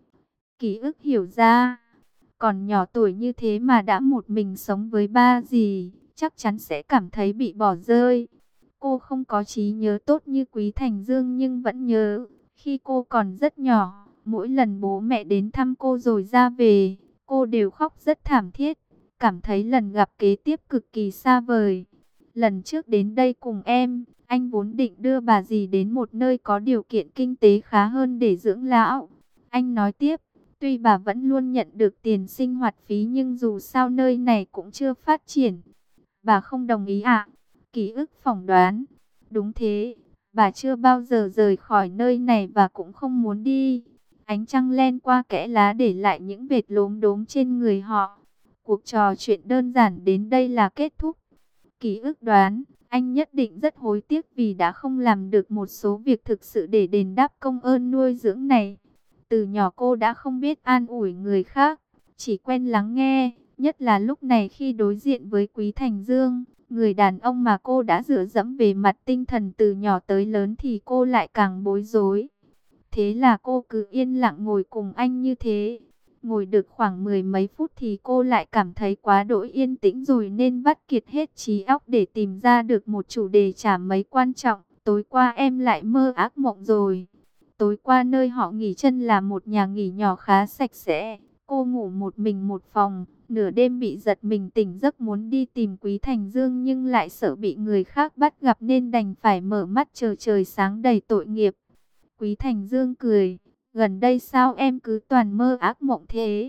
Ký ức hiểu ra. Còn nhỏ tuổi như thế mà đã một mình sống với ba dì, chắc chắn sẽ cảm thấy bị bỏ rơi. Cô không có trí nhớ tốt như Quý Thành Dương nhưng vẫn nhớ. Khi cô còn rất nhỏ, mỗi lần bố mẹ đến thăm cô rồi ra về, cô đều khóc rất thảm thiết. Cảm thấy lần gặp kế tiếp cực kỳ xa vời. Lần trước đến đây cùng em, anh vốn định đưa bà dì đến một nơi có điều kiện kinh tế khá hơn để dưỡng lão. Anh nói tiếp. Tuy bà vẫn luôn nhận được tiền sinh hoạt phí nhưng dù sao nơi này cũng chưa phát triển. Bà không đồng ý ạ. Ký ức phỏng đoán. Đúng thế, bà chưa bao giờ rời khỏi nơi này và cũng không muốn đi. Ánh trăng len qua kẽ lá để lại những vệt lốm đốm trên người họ. Cuộc trò chuyện đơn giản đến đây là kết thúc. Ký ức đoán, anh nhất định rất hối tiếc vì đã không làm được một số việc thực sự để đền đáp công ơn nuôi dưỡng này. Từ nhỏ cô đã không biết an ủi người khác, chỉ quen lắng nghe, nhất là lúc này khi đối diện với Quý Thành Dương, người đàn ông mà cô đã dựa dẫm về mặt tinh thần từ nhỏ tới lớn thì cô lại càng bối rối. Thế là cô cứ yên lặng ngồi cùng anh như thế. Ngồi được khoảng mười mấy phút thì cô lại cảm thấy quá đỗi yên tĩnh rồi nên vắt kiệt hết trí óc để tìm ra được một chủ đề chả mấy quan trọng. Tối qua em lại mơ ác mộng rồi. Tối qua nơi họ nghỉ chân là một nhà nghỉ nhỏ khá sạch sẽ. Cô ngủ một mình một phòng, nửa đêm bị giật mình tỉnh giấc muốn đi tìm Quý Thành Dương nhưng lại sợ bị người khác bắt gặp nên đành phải mở mắt chờ trời sáng đầy tội nghiệp. Quý Thành Dương cười, gần đây sao em cứ toàn mơ ác mộng thế?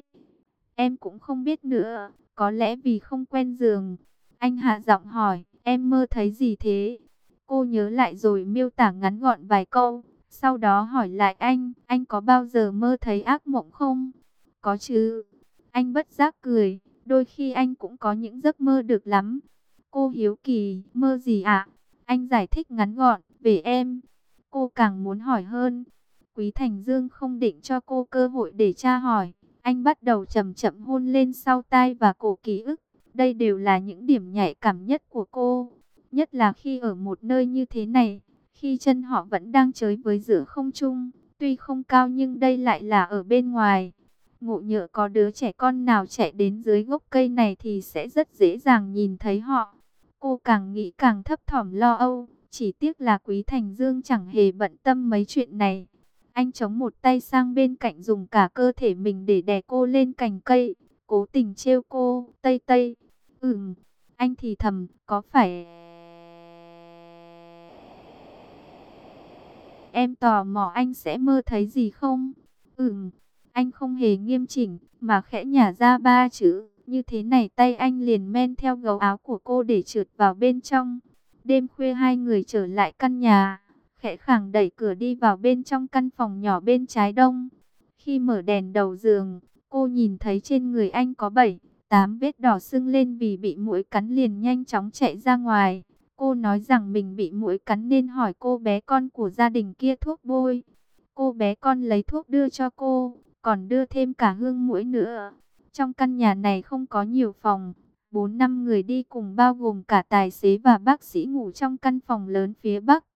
Em cũng không biết nữa, có lẽ vì không quen giường. Anh hạ giọng hỏi, em mơ thấy gì thế? Cô nhớ lại rồi miêu tả ngắn gọn vài câu. Sau đó hỏi lại anh, anh có bao giờ mơ thấy ác mộng không? Có chứ. Anh bất giác cười, đôi khi anh cũng có những giấc mơ được lắm. Cô hiếu kỳ, mơ gì ạ? Anh giải thích ngắn gọn, về em. Cô càng muốn hỏi hơn. Quý Thành Dương không định cho cô cơ hội để tra hỏi. Anh bắt đầu chậm chậm hôn lên sau tai và cổ ký ức. Đây đều là những điểm nhạy cảm nhất của cô. Nhất là khi ở một nơi như thế này, khi chân họ vẫn đang chới với giữa không trung. Tuy không cao nhưng đây lại là ở bên ngoài. Ngộ nhỡ có đứa trẻ con nào chạy đến dưới gốc cây này thì sẽ rất dễ dàng nhìn thấy họ. Cô càng nghĩ càng thấp thỏm lo âu. Chỉ tiếc là Quý Thành Dương chẳng hề bận tâm mấy chuyện này. Anh chống một tay sang bên cạnh, dùng cả cơ thể mình để đè cô lên cành cây, cố tình trêu cô. Tây Tây, ừm, anh thì thầm, có phải em tò mò anh sẽ mơ thấy gì không? Ừm, anh không hề nghiêm chỉnh, mà khẽ nhả ra ba chữ. Như thế này tay anh liền men theo gấu áo của cô để trượt vào bên trong. Đêm khuya hai người trở lại căn nhà. Khẽ khàng đẩy cửa đi vào bên trong căn phòng nhỏ bên trái đông. Khi mở đèn đầu giường, cô nhìn thấy trên người anh có bảy, tám vết đỏ sưng lên vì bị muỗi cắn, liền nhanh chóng chạy ra ngoài. Cô nói rằng mình bị muỗi cắn nên hỏi cô bé con của gia đình kia thuốc bôi. Cô bé con lấy thuốc đưa cho cô, còn đưa thêm cả hương muỗi nữa. Trong căn nhà này không có nhiều phòng, bốn năm người đi cùng bao gồm cả tài xế và bác sĩ ngủ trong căn phòng lớn phía bắc.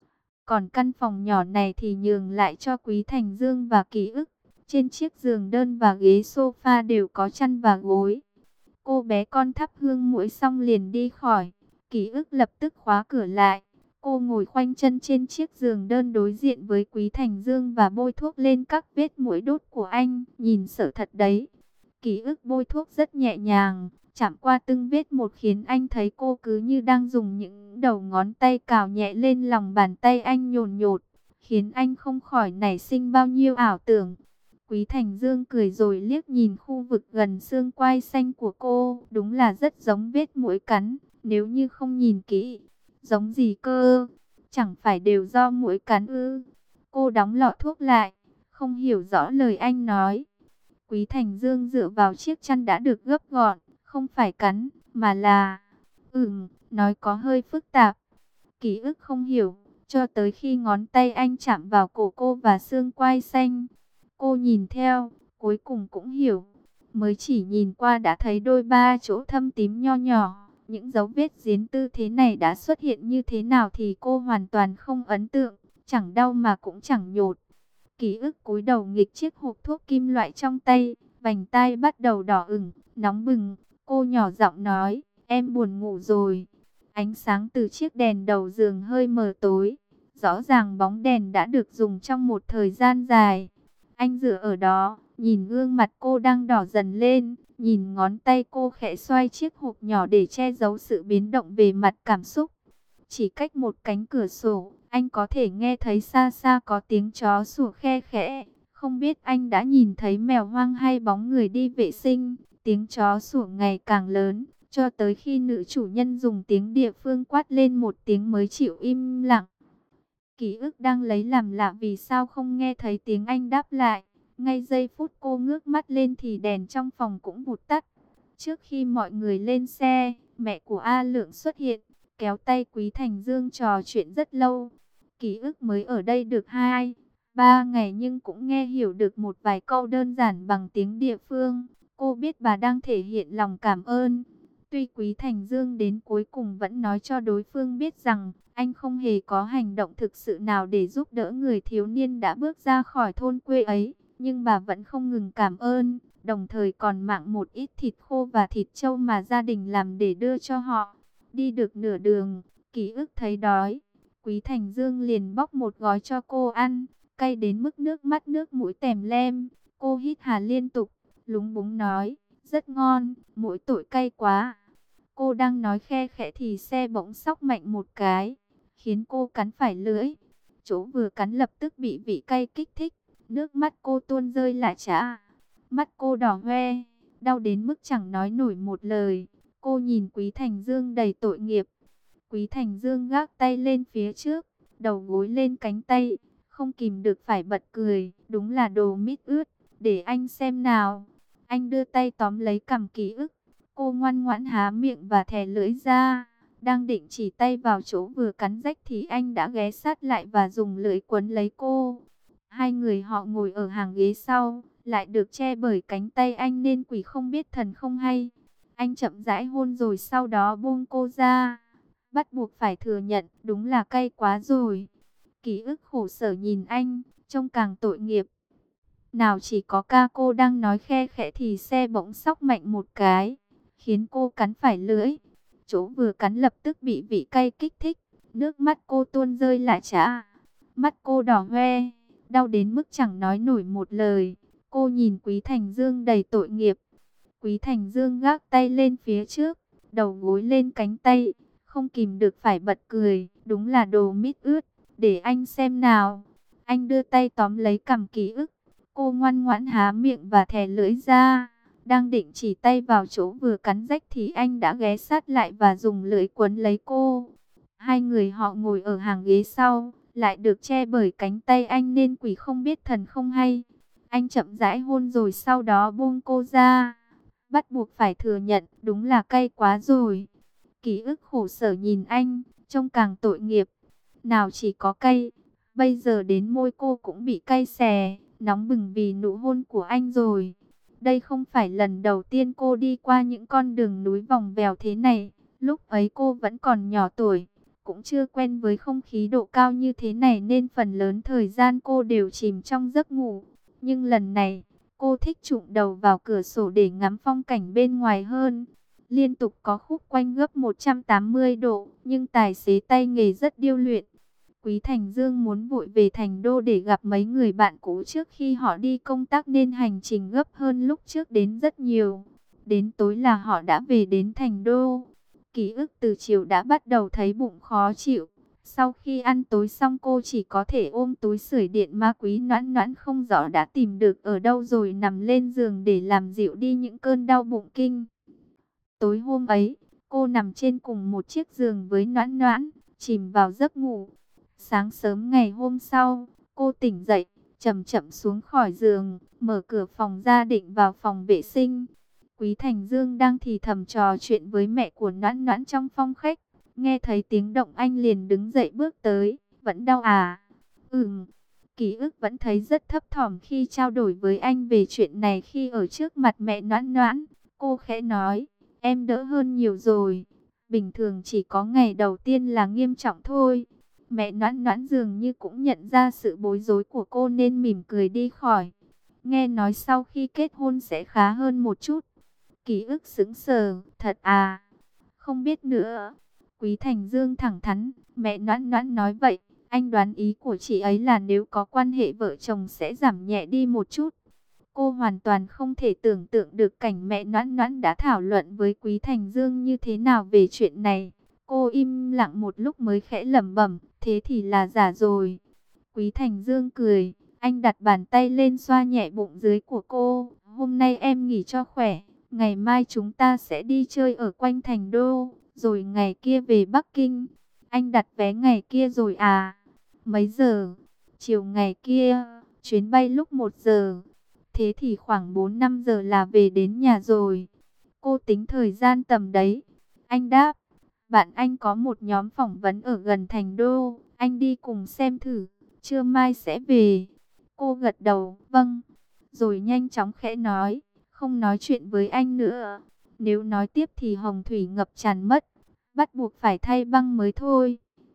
Còn căn phòng nhỏ này thì nhường lại cho Quý Thành Dương và Ký ức. Trên chiếc giường đơn và ghế sofa đều có chăn và gối. Cô bé con thắp hương muỗi xong liền đi khỏi. Ký ức lập tức khóa cửa lại. Cô ngồi khoanh chân trên chiếc giường đơn đối diện với Quý Thành Dương và bôi thuốc lên các vết muỗi đốt của anh. Nhìn sợ thật đấy. Ký ức bôi thuốc rất nhẹ nhàng, chạm qua từng vết một khiến anh thấy cô cứ như đang dùng những đầu ngón tay cào nhẹ lên lòng bàn tay anh nhồn nhột, khiến anh không khỏi nảy sinh bao nhiêu ảo tưởng. Quý Thành Dương cười rồi liếc nhìn khu vực gần xương quai xanh của cô, đúng là rất giống vết muỗi cắn, nếu như không nhìn kỹ. Giống gì cơ? Chẳng phải đều do muỗi cắn ư? Cô đóng lọ thuốc lại, không hiểu rõ lời anh nói. Quý Thành Dương dựa vào chiếc chăn đã được gấp gọn, không phải cắn, mà là... Ừm, nói có hơi phức tạp. Ký ức không hiểu, cho tới khi ngón tay anh chạm vào cổ cô và xương quai xanh. Cô nhìn theo, cuối cùng cũng hiểu. Mới chỉ nhìn qua đã thấy đôi ba chỗ thâm tím nho nhỏ. Những dấu vết diến tư thế này đã xuất hiện như thế nào thì cô hoàn toàn không ấn tượng. Chẳng đau mà cũng chẳng nhột. Ký ức cúi đầu nghịch chiếc hộp thuốc kim loại trong tay, vành tai bắt đầu đỏ ửng, nóng bừng. Cô nhỏ giọng nói, em buồn ngủ rồi. Ánh sáng từ chiếc đèn đầu giường hơi mờ tối. Rõ ràng bóng đèn đã được dùng trong một thời gian dài. Anh dựa ở đó, nhìn gương mặt cô đang đỏ dần lên, nhìn ngón tay cô khẽ xoay chiếc hộp nhỏ để che giấu sự biến động về mặt cảm xúc. Chỉ cách một cánh cửa sổ, anh có thể nghe thấy xa xa có tiếng chó sủa khe khẽ. Không biết anh đã nhìn thấy mèo hoang hay bóng người đi vệ sinh. Tiếng chó sủa ngày càng lớn, cho tới khi nữ chủ nhân dùng tiếng địa phương quát lên một tiếng mới chịu im lặng. Ký ức đang lấy làm lạ vì sao không nghe thấy tiếng anh đáp lại. Ngay giây phút cô ngước mắt lên thì đèn trong phòng cũng vụt tắt. Trước khi mọi người lên xe, mẹ của A Lượng xuất hiện, kéo tay Quý Thành Dương trò chuyện rất lâu. Ký ức mới ở đây được hai, ba ngày nhưng cũng nghe hiểu được một vài câu đơn giản bằng tiếng địa phương. Cô biết bà đang thể hiện lòng cảm ơn. Tuy Quý Thành Dương đến cuối cùng vẫn nói cho đối phương biết rằng anh không hề có hành động thực sự nào để giúp đỡ người thiếu niên đã bước ra khỏi thôn quê ấy, nhưng bà vẫn không ngừng cảm ơn, đồng thời còn mạng một ít thịt khô và thịt trâu mà gia đình làm để đưa cho họ. Đi được nửa đường, Ký ức thấy đói. Quý Thành Dương liền bóc một gói cho cô ăn, cay đến mức nước mắt nước mũi tèm lem. Cô hít hà liên tục, lúng búng nói, rất ngon, mỗi tội cay quá. Cô đang nói khe khẽ thì xe bỗng xóc mạnh một cái, khiến cô cắn phải lưỡi. Chỗ vừa cắn lập tức bị vị cay kích thích, nước mắt cô tuôn rơi lã chã. Mắt cô đỏ hoe, đau đến mức chẳng nói nổi một lời. Cô nhìn Quý Thành Dương đầy tội nghiệp. Quý Thành Dương gác tay lên phía trước, đầu gối lên cánh tay, không kìm được phải bật cười. Đúng là đồ mít ướt, để anh xem nào. Anh đưa tay tóm lấy cằm Ký ức. Cô ngoan ngoãn há miệng và thè lưỡi ra. Đang định chỉ tay vào chỗ vừa cắn rách thì anh đã ghé sát lại và dùng lưỡi quấn lấy cô. Hai người họ ngồi ở hàng ghế sau, lại được che bởi cánh tay anh nên quỷ không biết thần không hay. Anh chậm rãi hôn rồi sau đó buông cô ra. Bắt buộc phải thừa nhận, đúng là cay quá rồi. Ký ức khổ sở nhìn anh, trông càng tội nghiệp. Nào chỉ có ca cô đang nói khe khẽ thì xe bỗng xóc mạnh một cái, khiến cô cắn phải lưỡi. Chỗ vừa cắn lập tức bị vị cay kích thích, nước mắt cô tuôn rơi lã chã. Mắt cô đỏ hoe, đau đến mức chẳng nói nổi một lời. Cô nhìn Quý Thành Dương đầy tội nghiệp. Quý Thành Dương gác tay lên phía trước, đầu gối lên cánh tay, không kìm được phải bật cười. Đúng là đồ mít ướt, để anh xem nào. Anh đưa tay tóm lấy cằm Ký ức. Cô ngoan ngoãn há miệng và thè lưỡi ra. Đang định chỉ tay vào chỗ vừa cắn rách thì anh đã ghé sát lại và dùng lưỡi quấn lấy cô. Hai người họ ngồi ở hàng ghế sau, lại được che bởi cánh tay anh nên quỷ không biết thần không hay. Anh chậm rãi hôn rồi sau đó buông cô ra. Bắt buộc phải thừa nhận, đúng là cay quá rồi. Ký ức khổ sở nhìn anh, trông càng tội nghiệp. Nào chỉ có cay, bây giờ đến môi cô cũng bị cay xè, nóng bừng vì nụ hôn của anh rồi. Đây không phải lần đầu tiên cô đi qua những con đường núi vòng vèo thế này. Lúc ấy cô vẫn còn nhỏ tuổi, cũng chưa quen với không khí độ cao như thế này nên phần lớn thời gian cô đều chìm trong giấc ngủ. Nhưng lần này, cô thích chụm đầu vào cửa sổ để ngắm phong cảnh bên ngoài hơn. Liên tục có khúc quanh gấp một trăm tám mươi độ, nhưng tài xế tay nghề rất điêu luyện. Quý Thành Dương muốn vội về Thành Đô để gặp mấy người bạn cũ trước khi họ đi công tác nên hành trình gấp hơn lúc trước đến rất nhiều. Đến tối là họ đã về đến Thành Đô. Ký ức từ chiều đã bắt đầu thấy bụng khó chịu. Sau khi ăn tối xong cô chỉ có thể ôm túi sưởi điện ma Quý Noãn Noãn không rõ đã tìm được ở đâu rồi nằm lên giường để làm dịu đi những cơn đau bụng kinh. Tối hôm ấy, cô nằm trên cùng một chiếc giường với Noãn Noãn, chìm vào giấc ngủ. Sáng sớm ngày hôm sau, cô tỉnh dậy, chậm chậm xuống khỏi giường, mở cửa phòng ra định vào phòng vệ sinh. Quý Thành Dương đang thì thầm trò chuyện với mẹ của Noãn Noãn trong phòng khách. Nghe thấy tiếng động anh liền đứng dậy bước tới. Vẫn đau à? Ừm. Ký ức vẫn thấy rất thấp thỏm khi trao đổi với anh về chuyện này khi ở trước mặt mẹ Noãn Noãn. Cô khẽ nói, em đỡ hơn nhiều rồi. Bình thường chỉ có ngày đầu tiên là nghiêm trọng thôi. Mẹ Noãn Noãn dường như cũng nhận ra sự bối rối của cô nên mỉm cười đi khỏi. Nghe nói sau khi kết hôn sẽ khá hơn một chút. Ký ức sững sờ, thật à? Không biết nữa. Quý Thành Dương thẳng thắn, mẹ Noãn Noãn nói vậy, anh đoán ý của chị ấy là nếu có quan hệ vợ chồng sẽ giảm nhẹ đi một chút. Cô hoàn toàn không thể tưởng tượng được cảnh mẹ Noãn Noãn đã thảo luận với Quý Thành Dương như thế nào về chuyện này. Cô im lặng một lúc mới khẽ lẩm bẩm, thế thì là giả rồi. Quý Thành Dương cười, anh đặt bàn tay lên xoa nhẹ bụng dưới của cô. Hôm nay em nghỉ cho khỏe, ngày mai chúng ta sẽ đi chơi ở quanh Thành Đô, rồi ngày kia về Bắc Kinh. Anh đặt vé ngày kia rồi à? Mấy giờ? Chiều ngày kia, chuyến bay lúc một giờ. Thế thì khoảng bốn năm giờ là về đến nhà rồi. Cô tính thời gian tầm đấy. Anh đáp, bạn anh có một nhóm phỏng vấn ở gần Thành Đô, anh đi cùng xem thử, trưa mai sẽ về. Cô gật đầu, vâng. Rồi nhanh chóng khẽ nói, không nói chuyện với anh nữa. Nếu nói tiếp thì hồng thủy ngập tràn mất, bắt buộc phải thay băng mới thôi.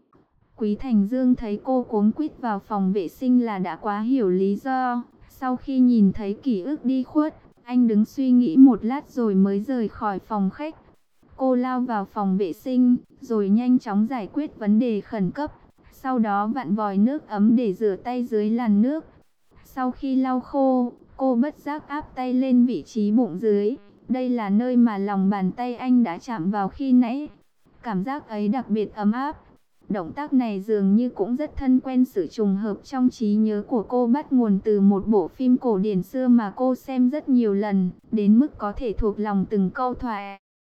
Quý Thành Dương thấy cô cuống quýt vào phòng vệ sinh là đã quá hiểu lý do. Sau khi nhìn thấy Ký ức đi khuất, anh đứng suy nghĩ một lát rồi mới rời khỏi phòng khách. Cô lao vào phòng vệ sinh, rồi nhanh chóng giải quyết vấn đề khẩn cấp. Sau đó vặn vòi nước ấm để rửa tay dưới làn nước. Sau khi lau khô, cô bất giác áp tay lên vị trí bụng dưới. Đây là nơi mà lòng bàn tay anh đã chạm vào khi nãy. Cảm giác ấy đặc biệt ấm áp. Động tác này dường như cũng rất thân quen, sự trùng hợp trong trí nhớ của cô bắt nguồn từ một bộ phim cổ điển xưa mà cô xem rất nhiều lần, đến mức có thể thuộc lòng từng câu thoại.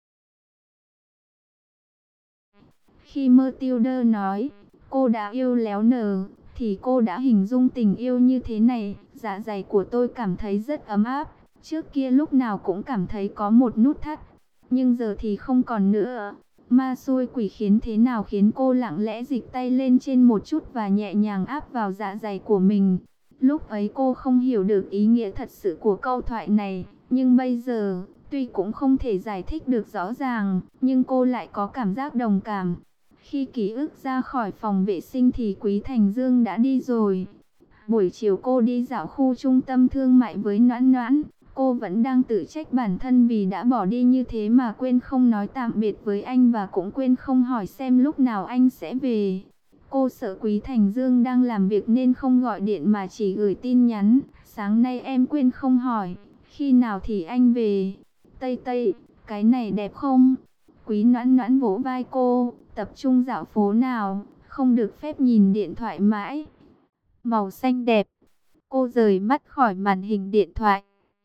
Khi Matilda nói, cô đã yêu Léo Nờ, thì cô đã hình dung tình yêu như thế này. Dạ dày của tôi cảm thấy rất ấm áp. Trước kia lúc nào cũng cảm thấy có một nút thắt, nhưng giờ thì không còn nữa. Ma xui quỷ khiến thế nào khiến cô lặng lẽ dịch tay lên trên một chút và nhẹ nhàng áp vào dạ dày của mình. Lúc ấy cô không hiểu được ý nghĩa thật sự của câu thoại này, nhưng bây giờ, tuy cũng không thể giải thích được rõ ràng, nhưng cô lại có cảm giác đồng cảm. Khi ký ức ra khỏi phòng vệ sinh thì Quý Thành Dương đã đi rồi. Buổi chiều cô đi dạo khu trung tâm thương mại với Noãn Noãn. Cô vẫn đang tự trách bản thân vì đã bỏ đi như thế mà quên không nói tạm biệt với anh và cũng quên không hỏi xem lúc nào anh sẽ về. Cô sợ Quý Thành Dương đang làm việc nên không gọi điện mà chỉ gửi tin nhắn. Sáng nay em quên không hỏi, khi nào thì anh về? Tây Tây, cái này đẹp không? Quý Noãn Noãn vỗ vai cô, tập trung dạo phố nào, không được phép nhìn điện thoại mãi. Màu xanh đẹp. Cô rời mắt khỏi màn hình điện thoại.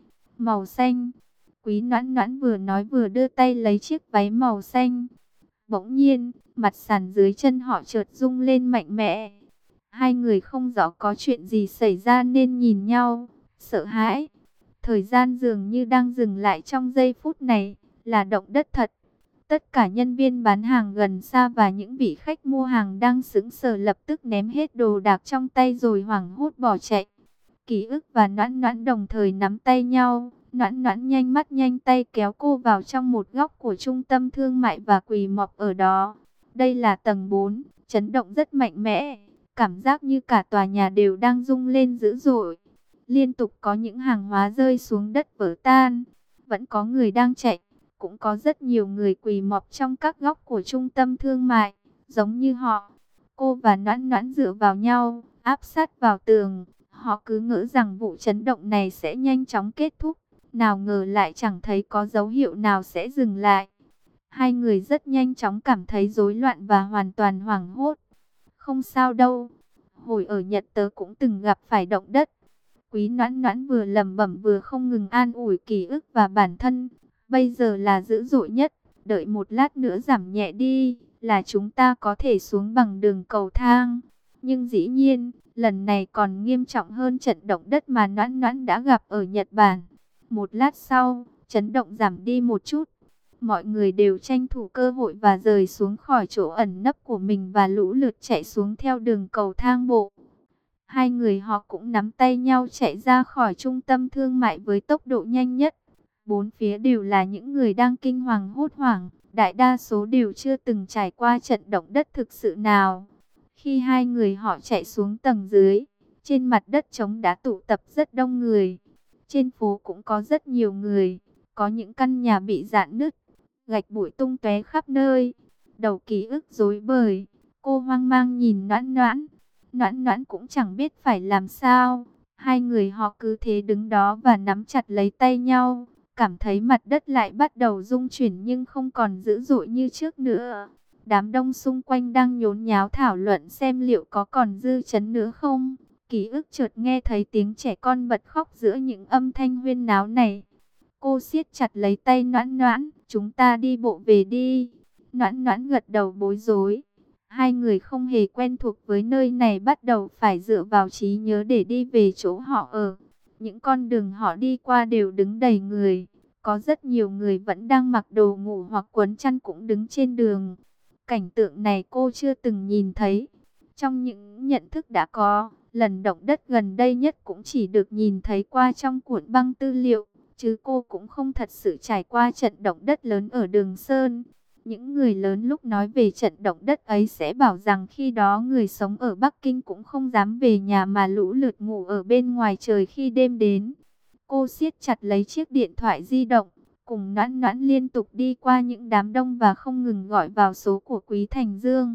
Màu xanh. Quý Noãn Noãn vừa nói vừa đưa tay lấy chiếc váy màu xanh. Bỗng nhiên, mặt sàn dưới chân họ chợt rung lên mạnh mẽ. Hai người không rõ có chuyện gì xảy ra nên nhìn nhau, sợ hãi. Thời gian dường như đang dừng lại trong giây phút này, là động đất thật. Tất cả nhân viên bán hàng gần xa và những vị khách mua hàng đang sững sờ lập tức ném hết đồ đạc trong tay rồi hoảng hốt bỏ chạy. Ký ức và Noãn Noãn đồng thời nắm tay nhau. Noãn Noãn nhanh mắt nhanh tay kéo cô vào trong một góc của trung tâm thương mại và quỳ mọp ở đó. Đây là tầng bốn, chấn động rất mạnh mẽ. Cảm giác như cả tòa nhà đều đang rung lên dữ dội. Liên tục có những hàng hóa rơi xuống đất vỡ tan. Vẫn có người đang chạy. Cũng có rất nhiều người quỳ mọp trong các góc của trung tâm thương mại, giống như họ. Cô và Noãn Noãn dựa vào nhau, áp sát vào tường. Họ cứ ngỡ rằng vụ chấn động này sẽ nhanh chóng kết thúc. Nào ngờ lại chẳng thấy có dấu hiệu nào sẽ dừng lại. Hai người rất nhanh chóng cảm thấy rối loạn và hoàn toàn hoảng hốt. Không sao đâu. Hồi ở Nhật tớ cũng từng gặp phải động đất. Quý Noãn Noãn vừa lẩm bẩm vừa không ngừng an ủi ký ức và bản thân. Bây giờ là dữ dội nhất. Đợi một lát nữa giảm nhẹ đi, là chúng ta có thể xuống bằng đường cầu thang. Nhưng dĩ nhiên, lần này còn nghiêm trọng hơn trận động đất mà Noãn Noãn đã gặp ở Nhật Bản. Một lát sau, chấn động giảm đi một chút. Mọi người đều tranh thủ cơ hội và rời xuống khỏi chỗ ẩn nấp của mình và lũ lượt chạy xuống theo đường cầu thang bộ. Hai người họ cũng nắm tay nhau chạy ra khỏi trung tâm thương mại với tốc độ nhanh nhất. Bốn phía đều là những người đang kinh hoàng hốt hoảng. Đại đa số đều chưa từng trải qua trận động đất thực sự nào. Khi hai người họ chạy xuống tầng dưới, trên mặt đất trống đã tụ tập rất đông người. Trên phố cũng có rất nhiều người. Có những căn nhà bị rạn nứt, gạch bụi tung tóe khắp nơi. Đầu ký ức rối bời. Cô hoang mang nhìn Noãn Noãn. Noãn Noãn cũng chẳng biết phải làm sao. Hai người họ cứ thế đứng đó và nắm chặt lấy tay nhau. Cảm thấy mặt đất lại bắt đầu rung chuyển nhưng không còn dữ dội như trước nữa. Đám đông xung quanh đang nhốn nháo thảo luận xem liệu có còn dư chấn nữa không. Ký ức chợt nghe thấy tiếng trẻ con bật khóc giữa những âm thanh huyên náo này. Cô siết chặt lấy tay Noãn Noãn, chúng ta đi bộ về đi. Noãn Noãn gật đầu bối rối. Hai người không hề quen thuộc với nơi này bắt đầu phải dựa vào trí nhớ để đi về chỗ họ ở. Những con đường họ đi qua đều đứng đầy người. Có rất nhiều người vẫn đang mặc đồ ngủ hoặc quấn chăn cũng đứng trên đường. Cảnh tượng này cô chưa từng nhìn thấy. Trong những nhận thức đã có, lần động đất gần đây nhất cũng chỉ được nhìn thấy qua trong cuộn băng tư liệu. Chứ cô cũng không thật sự trải qua trận động đất lớn ở Đường Sơn. Những người lớn lúc nói về trận động đất ấy sẽ bảo rằng khi đó người sống ở Bắc Kinh cũng không dám về nhà mà lũ lượt ngủ ở bên ngoài trời khi đêm đến. Cô siết chặt lấy chiếc điện thoại di động, cùng Noãn Noãn liên tục đi qua những đám đông và không ngừng gọi vào số của Quý Thành Dương.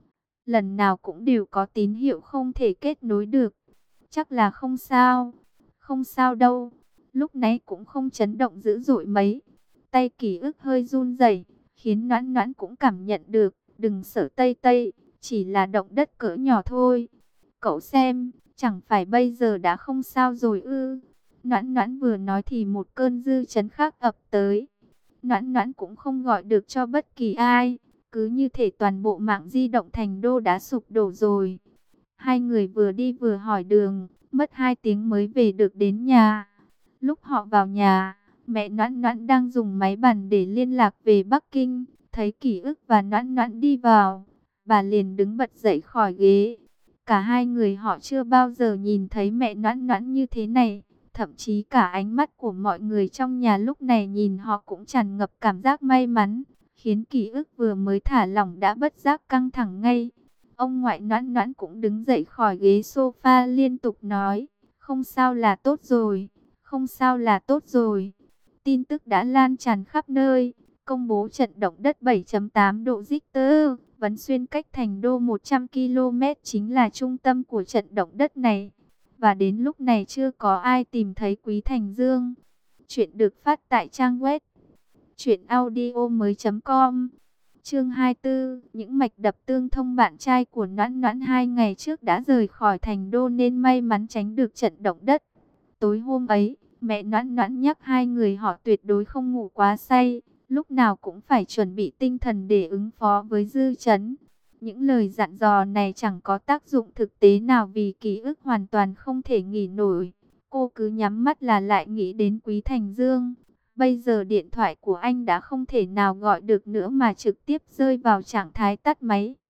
Lần nào cũng đều có tín hiệu không thể kết nối được. Chắc là không sao. Không sao đâu. Lúc nãy cũng không chấn động dữ dội mấy. Tay ký ức hơi run rẩy, khiến Noãn Noãn cũng cảm nhận được. Đừng sợ Tây Tây, chỉ là động đất cỡ nhỏ thôi. Cậu xem, chẳng phải bây giờ đã không sao rồi ư? Noãn Noãn vừa nói thì một cơn dư chấn khác ập tới. Noãn Noãn cũng không gọi được cho bất kỳ ai. Cứ như thể toàn bộ mạng di động thành đô đã sụp đổ rồi. Hai người vừa đi vừa hỏi đường, mất hai tiếng mới về được đến nhà. Lúc họ vào nhà, mẹ Noãn Noãn đang dùng máy bàn để liên lạc về Bắc Kinh. Thấy ký ức và Noãn Noãn đi vào, bà liền đứng bật dậy khỏi ghế. Cả hai người họ chưa bao giờ nhìn thấy mẹ Noãn Noãn như thế này. Thậm chí cả ánh mắt của mọi người trong nhà lúc này nhìn họ cũng tràn ngập cảm giác may mắn, khiến ký ức vừa mới thả lỏng đã bất giác căng thẳng ngay. Ông ngoại Noãn Noãn cũng đứng dậy khỏi ghế sofa liên tục nói, không sao là tốt rồi, không sao là tốt rồi. Tin tức đã lan tràn khắp nơi, công bố trận động đất bảy chấm tám độ Richter, vấn xuyên cách thành đô một trăm ki lô mét chính là trung tâm của trận động đất này. Và đến lúc này chưa có ai tìm thấy Quý Thành Dương. Chuyện được phát tại trang web truyện audio mới chấm com. Chương hai mươi tư, những mạch đập tương thông. Bạn trai của Noãn Noãn hai ngày trước đã rời khỏi thành đô nên may mắn tránh được trận động đất. Tối hôm ấy, mẹ Noãn Noãn nhắc hai người họ tuyệt đối không ngủ quá say, lúc nào cũng phải chuẩn bị tinh thần để ứng phó với dư chấn. Những lời dặn dò này chẳng có tác dụng thực tế nào vì ký ức hoàn toàn không thể nghỉ nổi. Cô cứ nhắm mắt là lại nghĩ đến Quý Thành Dương. Bây giờ điện thoại của anh đã không thể nào gọi được nữa mà trực tiếp rơi vào trạng thái tắt máy.